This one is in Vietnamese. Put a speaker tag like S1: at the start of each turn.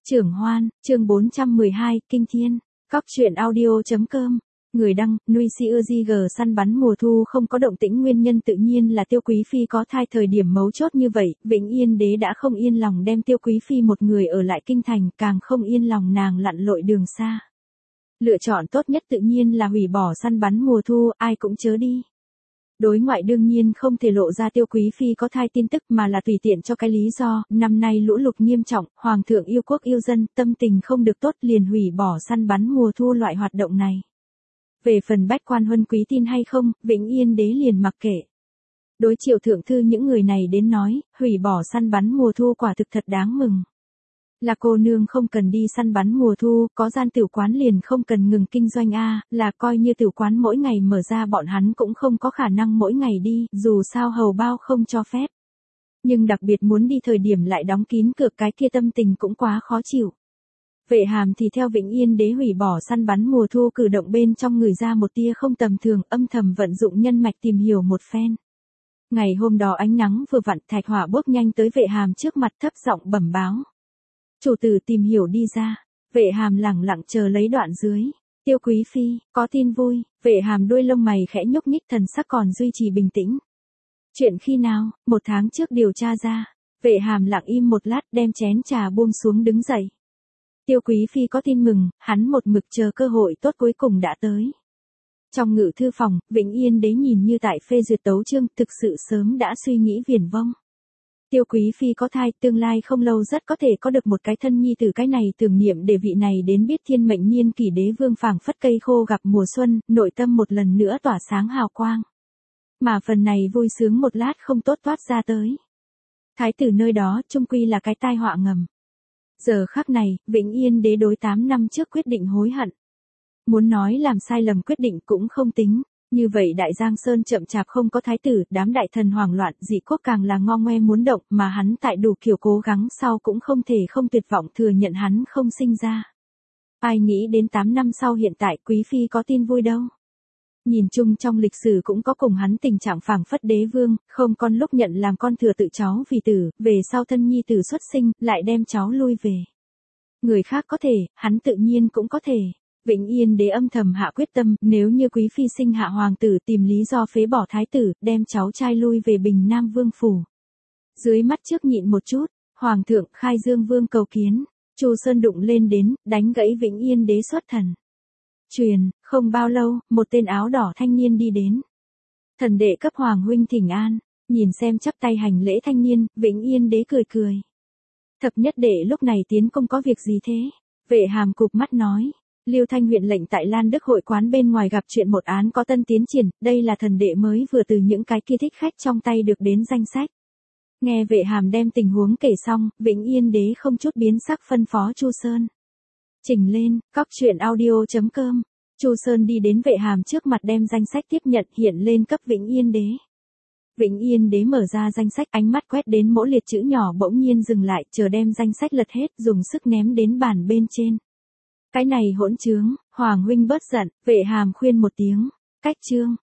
S1: Trưởng Hoan, chương 412, Kinh Thiên. Cóc truyện audio.com. Người đăng, nuôi CUG săn bắn mùa thu không có động tĩnh, nguyên nhân tự nhiên là Tiêu Quý Phi có thai. Thời điểm mấu chốt như vậy, Vĩnh Yên Đế đã không yên lòng đem Tiêu Quý Phi một người ở lại kinh thành, càng không yên lòng nàng lặn lội đường xa. Lựa chọn tốt nhất tự nhiên là hủy bỏ săn bắn mùa thu, ai cũng chớ đi. Đối ngoại đương nhiên không thể lộ ra Tiêu Quý Phi có thai tin tức, mà là tùy tiện cho cái lý do, năm nay lũ lụt nghiêm trọng, hoàng thượng yêu quốc yêu dân, tâm tình không được tốt, liền hủy bỏ săn bắn mùa thu loại hoạt động này. Về phần bách quan huân quý tin hay không, Vĩnh Yên Đế liền mặc kệ. Đối Triệu thượng thư những người này đến nói, hủy bỏ săn bắn mùa thu quả thực thật đáng mừng. Là cô nương không cần đi săn bắn mùa thu, có gian tiểu quán liền không cần ngừng kinh doanh là coi như tiểu quán mỗi ngày mở ra bọn hắn cũng không có khả năng mỗi ngày đi, dù sao hầu bao không cho phép. Nhưng đặc biệt muốn đi thời điểm lại đóng kín cửa, cái kia tâm tình cũng quá khó chịu. Vệ Hàm thì theo Vĩnh Yên Đế hủy bỏ săn bắn mùa thu cử động bên trong người ra một tia không tầm thường, âm thầm vận dụng nhân mạch tìm hiểu một phen. Ngày hôm đó ánh nắng vừa vặn, thạch hỏa bốc nhanh tới Vệ Hàm trước mặt, thấp giọng bẩm báo. Chủ tử tìm hiểu đi ra. Vệ Hàm lẳng lặng chờ lấy đoạn dưới. Tiêu Quý Phi, có tin vui. Vệ Hàm đuôi lông mày khẽ nhúc nhích, thần sắc còn duy trì bình tĩnh. Chuyện khi nào? 1 tháng trước điều tra ra. Vệ Hàm lặng im một lát, đem chén trà buông xuống đứng dậy. Tiêu Quý Phi có tin mừng, hắn một mực chờ cơ hội tốt cuối cùng đã tới. Trong ngự thư phòng, Vĩnh Yên Đế nhìn như tại phê duyệt tấu chương, thực sự sớm đã suy nghĩ viển vông. Tiêu Quý Phi có thai, tương lai không lâu rất có thể có được một cái thân nhi tử, cái này tưởng niệm để vị này đến biết thiên mệnh niên kỷ đế vương phảng phất cây khô gặp mùa xuân, nội tâm một lần nữa tỏa sáng hào quang. Mà phần này vui sướng một lát không tốt toát ra tới. Thái tử nơi đó chung quy là cái tai họa ngầm. Giờ khắc này, Vĩnh Yên Đế đối 8 năm trước quyết định hối hận. Muốn nói làm sai lầm quyết định cũng không tính. Như vậy Đại Giang Sơn chậm chạp không có thái tử, đám đại thần hoảng loạn, dị quốc càng là ngo ngoe muốn động, mà hắn tại đủ kiểu cố gắng sau cũng không thể không tuyệt vọng thừa nhận hắn không sinh ra. Ai nghĩ đến 8 năm sau hiện tại Quý Phi có tin vui đâu. Nhìn chung trong lịch sử cũng có cùng hắn tình trạng phảng phất đế vương, không con lúc nhận làm con thừa tự cháu vì tử, về sau thân nhi tử xuất sinh, lại đem cháu lui về. Người khác có thể, hắn tự nhiên cũng có thể. Vĩnh Yên Đế âm thầm hạ quyết tâm, nếu như Quý Phi sinh hạ hoàng tử, tìm lý do phế bỏ thái tử, đem cháu trai lui về Bình Nam Vương phủ. Dưới mắt trước nhịn một chút, hoàng thượng Khai Dương Vương cầu kiến. Chu Sơn đụng lên đến, đánh gãy Vĩnh Yên Đế xuất thần. Truyền, không bao lâu, một tên áo đỏ thanh niên đi đến. Thần đệ cấp hoàng huynh thỉnh an. Nhìn xem chắp tay hành lễ thanh niên, Vĩnh Yên Đế cười cười. Thập nhất đệ lúc này tiến công có việc gì thế? Vệ Hàm cụp mắt nói. Liêu Thanh huyện lệnh tại Lan Đức hội quán bên ngoài gặp chuyện một án có tân tiến triển, đây là thần đệ mới vừa từ những cái kia thích khách trong tay được đến danh sách. Nghe Vệ Hàm đem tình huống kể xong, Vĩnh Yên Đế không chút biến sắc phân phó Chu Sơn. Chỉnh lên, cóc truyện audio.com. Chu Sơn đi đến Vệ Hàm trước mặt đem danh sách tiếp nhận hiện lên cấp Vĩnh Yên Đế. Vĩnh Yên Đế mở ra danh sách, ánh mắt quét đến mỗi liệt chữ nhỏ bỗng nhiên dừng lại, chờ đem danh sách lật hết, dùng sức ném đến bàn bên trên. Cái này hỗn trướng, hoàng huynh bớt giận, Vệ Hàm khuyên một tiếng. Cách chương.